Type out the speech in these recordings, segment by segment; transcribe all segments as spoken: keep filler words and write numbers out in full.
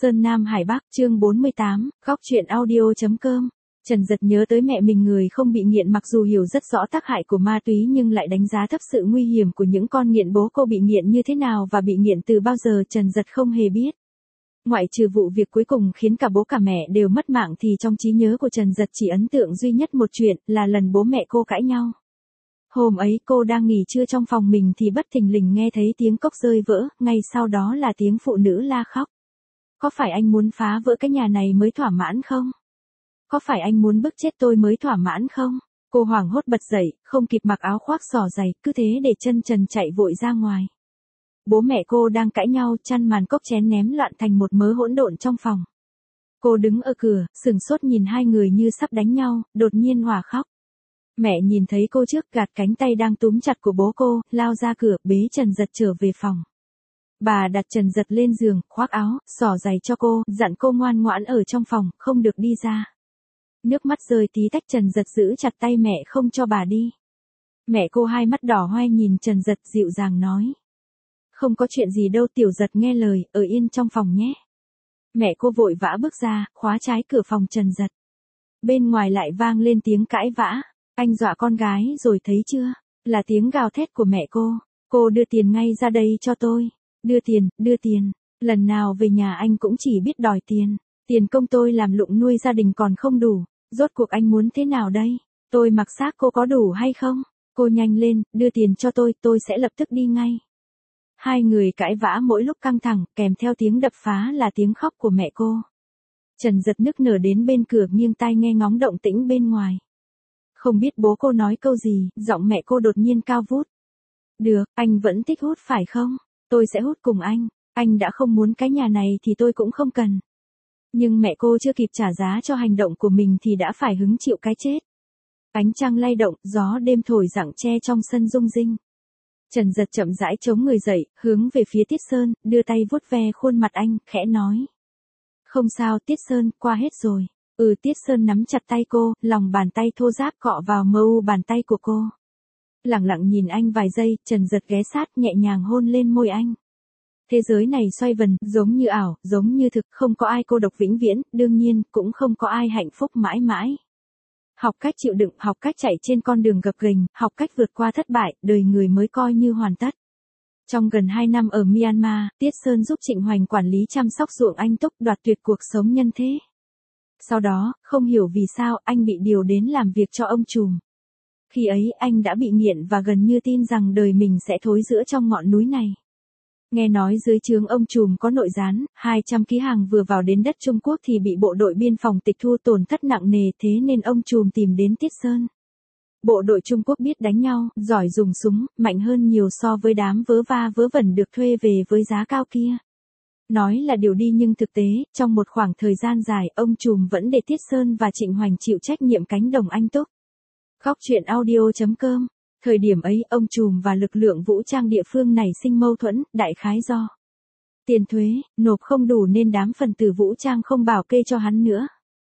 Sơn Nam Hải Bắc, chương bốn mươi tám, góc truyện audio.com. Trần Dật nhớ tới mẹ mình người không bị nghiện, mặc dù hiểu rất rõ tác hại của ma túy nhưng lại đánh giá thấp sự nguy hiểm của những con nghiện. Bố cô bị nghiện như thế nào và bị nghiện từ bao giờ Trần Dật không hề biết. Ngoại trừ vụ việc cuối cùng khiến cả bố cả mẹ đều mất mạng thì trong trí nhớ của Trần Dật chỉ ấn tượng duy nhất một chuyện, là lần bố mẹ cô cãi nhau. Hôm ấy cô đang nghỉ trưa trong phòng mình thì bất thình lình nghe thấy tiếng cốc rơi vỡ, ngay sau đó là tiếng phụ nữ la khóc. Có phải anh muốn phá vỡ cái nhà này mới thỏa mãn không? Có phải anh muốn bức chết tôi mới thỏa mãn không? Cô hoảng hốt bật dậy, không kịp mặc áo khoác xỏ giày, cứ thế để chân trần chạy vội ra ngoài. Bố mẹ cô đang cãi nhau, chăn màn cốc chén ném loạn thành một mớ hỗn độn trong phòng. Cô đứng ở cửa, sừng sốt nhìn hai người như sắp đánh nhau, đột nhiên òa khóc. Mẹ nhìn thấy cô trước, gạt cánh tay đang túm chặt của bố cô, lao ra cửa, bế Trần Dật trở về phòng. Bà đặt Trần Dật lên giường, khoác áo, xỏ giày cho cô, dặn cô ngoan ngoãn ở trong phòng, không được đi ra. Nước mắt rơi tí tách, Trần Dật giữ chặt tay mẹ không cho bà đi. Mẹ cô hai mắt đỏ hoe nhìn Trần Dật, dịu dàng nói. Không có chuyện gì đâu Tiểu Dật, nghe lời, ở yên trong phòng nhé. Mẹ cô vội vã bước ra, khóa trái cửa phòng Trần Dật. Bên ngoài lại vang lên tiếng cãi vã. Anh dọa con gái rồi thấy chưa? Là tiếng gào thét của mẹ cô. Cô đưa tiền ngay ra đây cho tôi. Đưa tiền, đưa tiền. Lần nào về nhà anh cũng chỉ biết đòi tiền. Tiền công tôi làm lụng nuôi gia đình còn không đủ. Rốt cuộc anh muốn thế nào đây? Tôi mặc xác cô có đủ hay không? Cô nhanh lên, đưa tiền cho tôi, tôi sẽ lập tức đi ngay. Hai người cãi vã mỗi lúc căng thẳng, kèm theo tiếng đập phá là tiếng khóc của mẹ cô. Trần Dật nức nở đến bên cửa, nghiêng tai nghe ngóng động tĩnh bên ngoài. Không biết bố cô nói câu gì, giọng mẹ cô đột nhiên cao vút. Được, anh vẫn thích hút phải không? Tôi sẽ hút cùng anh. Anh đã không muốn cái nhà này thì tôi cũng không cần. Nhưng mẹ cô chưa kịp trả giá cho hành động của mình thì đã phải hứng chịu cái chết. Ánh trăng lay động, gió đêm thổi rặng tre trong sân rung rinh. Trần Dật chậm rãi chống người dậy, hướng về phía Tiết Sơn, đưa tay vuốt ve khuôn mặt anh, khẽ nói. Không sao Tiết Sơn, qua hết rồi. Ừ, Tiết Sơn nắm chặt tay cô, lòng bàn tay thô ráp cọ vào mờ u bàn tay của cô. Lặng lặng nhìn anh vài giây, Trần Dật ghé sát nhẹ nhàng hôn lên môi anh. Thế giới này xoay vần, giống như ảo, giống như thực, không có ai cô độc vĩnh viễn, đương nhiên, cũng không có ai hạnh phúc mãi mãi. Học cách chịu đựng, học cách chạy trên con đường gập ghềnh, học cách vượt qua thất bại, đời người mới coi như hoàn tất. Trong gần hai năm ở Myanmar, Tiết Sơn giúp Trịnh Hoành quản lý chăm sóc ruộng anh túc, đoạt tuyệt cuộc sống nhân thế. Sau đó, không hiểu vì sao, anh bị điều đến làm việc cho ông trùm. Khi ấy, anh đã bị nghiện và gần như tin rằng đời mình sẽ thối rữa trong ngọn núi này. Nghe nói dưới trướng ông trùm có nội gián, hai trăm ký hàng vừa vào đến đất Trung Quốc thì bị bộ đội biên phòng tịch thu, tổn thất nặng nề, thế nên ông trùm tìm đến Tiết Sơn. Bộ đội Trung Quốc biết đánh nhau, giỏi dùng súng, mạnh hơn nhiều so với đám vớ va vớ vẩn được thuê về với giá cao kia. Nói là điều đi nhưng thực tế, trong một khoảng thời gian dài, ông trùm vẫn để Tiết Sơn và Trịnh Hoành chịu trách nhiệm cánh đồng anh túc. Góc truyện audio.com. Thời điểm ấy, ông trùm và lực lượng vũ trang địa phương nảy sinh mâu thuẫn, đại khái do tiền thuế, nộp không đủ nên đám phần tử vũ trang không bảo kê cho hắn nữa.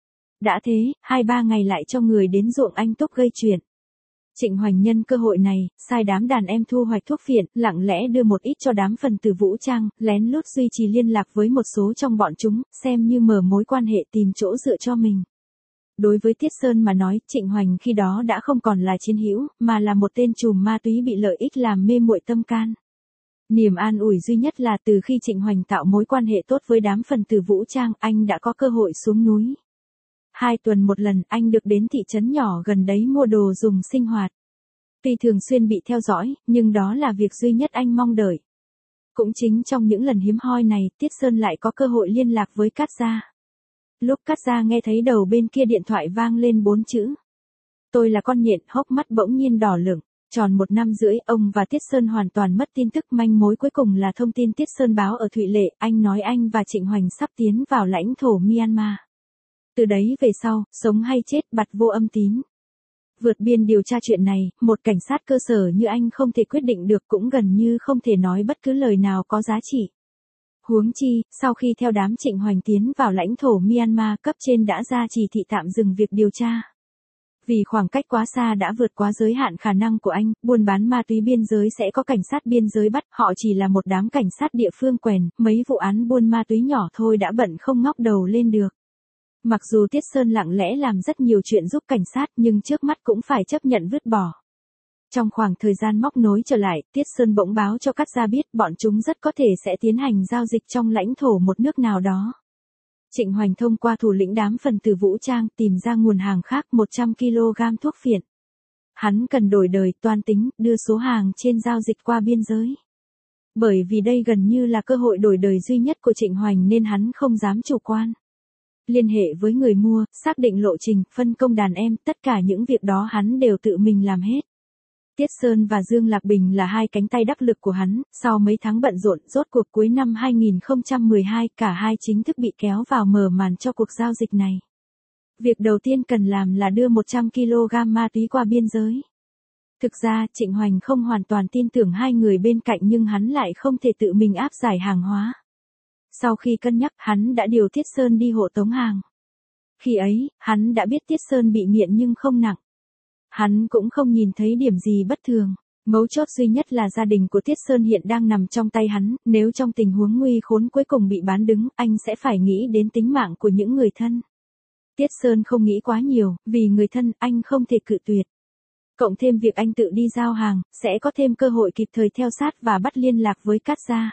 Đã thế, hai ba ngày lại cho người đến ruộng anh túc gây chuyện. Trịnh Hoành nhân cơ hội này, sai đám đàn em thu hoạch thuốc phiện, lặng lẽ đưa một ít cho đám phần tử vũ trang, lén lút duy trì liên lạc với một số trong bọn chúng, xem như mở mối quan hệ tìm chỗ dựa cho mình. Đối với Tiết Sơn mà nói, Trịnh Hoành khi đó đã không còn là chiến hữu, mà là một tên trùm ma túy bị lợi ích làm mê muội tâm can. Niềm an ủi duy nhất là từ khi Trịnh Hoành tạo mối quan hệ tốt với đám phần tử vũ trang, anh đã có cơ hội xuống núi. Hai tuần một lần, anh được đến thị trấn nhỏ gần đấy mua đồ dùng sinh hoạt. Tuy thường xuyên bị theo dõi, nhưng đó là việc duy nhất anh mong đợi. Cũng chính trong những lần hiếm hoi này, Tiết Sơn lại có cơ hội liên lạc với Cát Gia. Lúc Cát Gia nghe thấy đầu bên kia điện thoại vang lên bốn chữ. Tôi là con nhện, hốc mắt bỗng nhiên đỏ lửng. Tròn một năm rưỡi, ông và Tiết Sơn hoàn toàn mất tin tức, manh mối cuối cùng là thông tin Tiết Sơn báo ở Thụy Lệ, anh nói anh và Trịnh Hoành sắp tiến vào lãnh thổ Myanmar. Từ đấy về sau, sống hay chết bặt vô âm tín. Vượt biên điều tra chuyện này, một cảnh sát cơ sở như anh không thể quyết định được, cũng gần như không thể nói bất cứ lời nào có giá trị. Huống chi, sau khi theo đám Trịnh Hoành tiến vào lãnh thổ Myanmar, cấp trên đã ra chỉ thị tạm dừng việc điều tra. Vì khoảng cách quá xa đã vượt quá giới hạn khả năng của anh, buôn bán ma túy biên giới sẽ có cảnh sát biên giới bắt, họ chỉ là một đám cảnh sát địa phương quèn, mấy vụ án buôn ma túy nhỏ thôi đã bận không ngóc đầu lên được. Mặc dù Tiết Sơn lặng lẽ làm rất nhiều chuyện giúp cảnh sát nhưng trước mắt cũng phải chấp nhận vứt bỏ. Trong khoảng thời gian móc nối trở lại, Tiết Sơn bỗng báo cho Cát Gia biết bọn chúng rất có thể sẽ tiến hành giao dịch trong lãnh thổ một nước nào đó. Trịnh Hoành thông qua thủ lĩnh đám phần tử vũ trang tìm ra nguồn hàng khác một trăm ki lô gam thuốc phiện. Hắn cần đổi đời toan tính đưa số hàng trên giao dịch qua biên giới. Bởi vì đây gần như là cơ hội đổi đời duy nhất của Trịnh Hoành nên hắn không dám chủ quan. Liên hệ với người mua, xác định lộ trình, phân công đàn em, tất cả những việc đó hắn đều tự mình làm hết. Tiết Sơn và Dương Lạc Bình là hai cánh tay đắc lực của hắn, sau mấy tháng bận rộn, rốt cuộc cuối năm hai nghìn không trăm mười hai, cả hai chính thức bị kéo vào mở màn cho cuộc giao dịch này. Việc đầu tiên cần làm là đưa một trăm ki lô gam ma túy qua biên giới. Thực ra, Trịnh Hoành không hoàn toàn tin tưởng hai người bên cạnh nhưng hắn lại không thể tự mình áp giải hàng hóa. Sau khi cân nhắc, hắn đã điều Tiết Sơn đi hộ tống hàng. Khi ấy, hắn đã biết Tiết Sơn bị nghiện nhưng không nặng. Hắn cũng không nhìn thấy điểm gì bất thường. Mấu chốt duy nhất là gia đình của Tiết Sơn hiện đang nằm trong tay hắn, nếu trong tình huống nguy khốn cuối cùng bị bán đứng, anh sẽ phải nghĩ đến tính mạng của những người thân. Tiết Sơn không nghĩ quá nhiều, vì người thân, anh không thể cự tuyệt. Cộng thêm việc anh tự đi giao hàng, sẽ có thêm cơ hội kịp thời theo sát và bắt liên lạc với Cát Gia.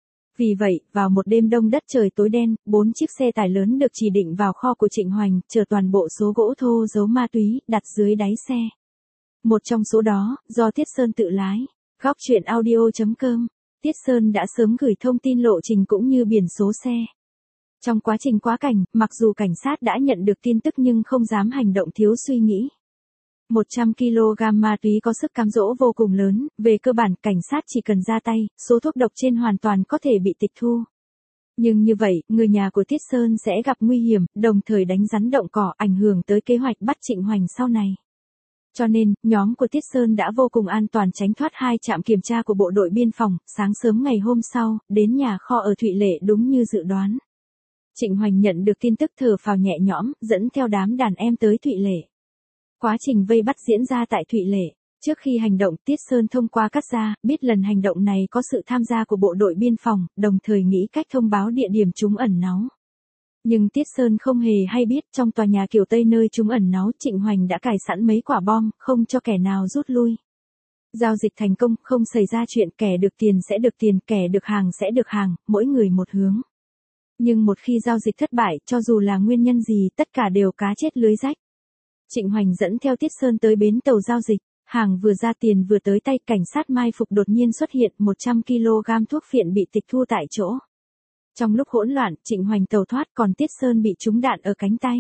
Vì vậy, vào một đêm đông đất trời tối đen, bốn chiếc xe tải lớn được chỉ định vào kho của Trịnh Hoành, chở toàn bộ số gỗ thô giấu ma túy, đặt dưới đáy xe. Một trong số đó, do Tiết Sơn tự lái. Góc truyện audio chấm com. Tiết Sơn đã sớm gửi thông tin lộ trình cũng như biển số xe. Trong quá trình quá cảnh, mặc dù cảnh sát đã nhận được tin tức nhưng không dám hành động thiếu suy nghĩ. một trăm ki lô gam ma túy có sức cám dỗ vô cùng lớn, về cơ bản cảnh sát chỉ cần ra tay, số thuốc độc trên hoàn toàn có thể bị tịch thu. Nhưng như vậy, người nhà của Tiết Sơn sẽ gặp nguy hiểm, đồng thời đánh rắn động cỏ ảnh hưởng tới kế hoạch bắt Trịnh Hoành sau này. Cho nên, nhóm của Tiết Sơn đã vô cùng an toàn tránh thoát hai trạm kiểm tra của bộ đội biên phòng, sáng sớm ngày hôm sau, đến nhà kho ở Thụy Lệ đúng như dự đoán. Trịnh Hoành nhận được tin tức thở phào nhẹ nhõm, dẫn theo đám đàn em tới Thụy Lệ. Quá trình vây bắt diễn ra tại Thụy Lệ. Trước khi hành động, Tiết Sơn thông qua Cát Gia, biết lần hành động này có sự tham gia của bộ đội biên phòng, đồng thời nghĩ cách thông báo địa điểm chúng ẩn náu. Nhưng Tiết Sơn không hề hay biết trong tòa nhà kiểu Tây nơi chúng ẩn náu, Trịnh Hoành đã cài sẵn mấy quả bom, không cho kẻ nào rút lui. Giao dịch thành công, không xảy ra chuyện kẻ được tiền sẽ được tiền, kẻ được hàng sẽ được hàng, mỗi người một hướng. Nhưng một khi giao dịch thất bại, cho dù là nguyên nhân gì, tất cả đều cá chết lưới rách. Trịnh Hoành dẫn theo Tiết Sơn tới bến tàu giao dịch, hàng vừa ra tiền vừa tới tay, cảnh sát mai phục đột nhiên xuất hiện, một trăm ki lô gam thuốc phiện bị tịch thu tại chỗ. Trong lúc hỗn loạn, Trịnh Hoành tàu thoát còn Tiết Sơn bị trúng đạn ở cánh tay.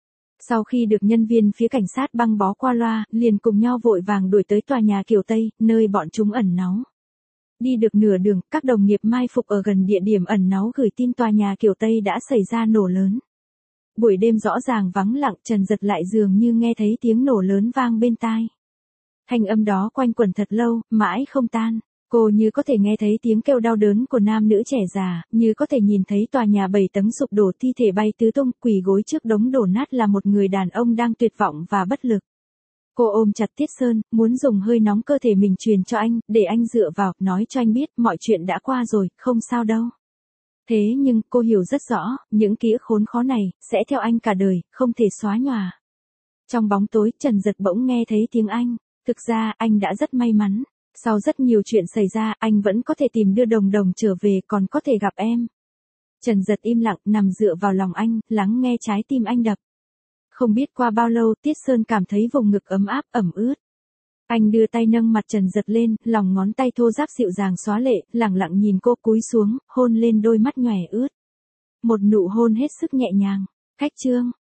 Sau khi được nhân viên phía cảnh sát băng bó qua loa, liền cùng nhau vội vàng đuổi tới tòa nhà kiểu Tây, nơi bọn chúng ẩn náu. Đi được nửa đường, các đồng nghiệp mai phục ở gần địa điểm ẩn náu gửi tin tòa nhà kiểu Tây đã xảy ra nổ lớn. Buổi đêm rõ ràng vắng lặng, Trần Giật lại dường như nghe thấy tiếng nổ lớn vang bên tai. Thanh âm đó quanh quẩn thật lâu, mãi không tan. Cô như có thể nghe thấy tiếng kêu đau đớn của nam nữ trẻ già, như có thể nhìn thấy tòa nhà bảy tầng sụp đổ, thi thể bay tứ tung, quỳ gối trước đống đổ nát là một người đàn ông đang tuyệt vọng và bất lực. Cô ôm chặt Tiết Sơn, muốn dùng hơi nóng cơ thể mình truyền cho anh, để anh dựa vào, nói cho anh biết mọi chuyện đã qua rồi, không sao đâu. Thế nhưng, cô hiểu rất rõ, những ký ức khốn khó này, sẽ theo anh cả đời, không thể xóa nhòa. Trong bóng tối, Trần Giật bỗng nghe thấy tiếng anh. Thực ra, anh đã rất may mắn. Sau rất nhiều chuyện xảy ra, anh vẫn có thể tìm đưa Đồng Đồng trở về, còn có thể gặp em. Trần Giật im lặng, nằm dựa vào lòng anh, lắng nghe trái tim anh đập. Không biết qua bao lâu, Tiết Sơn cảm thấy vùng ngực ấm áp, ẩm ướt. Anh đưa tay nâng mặt Trần Giật lên, lòng ngón tay thô ráp dịu dàng xóa lệ, lẳng lặng nhìn cô cúi xuống, hôn lên đôi mắt nhòe ướt. Một nụ hôn hết sức nhẹ nhàng. Khách chương.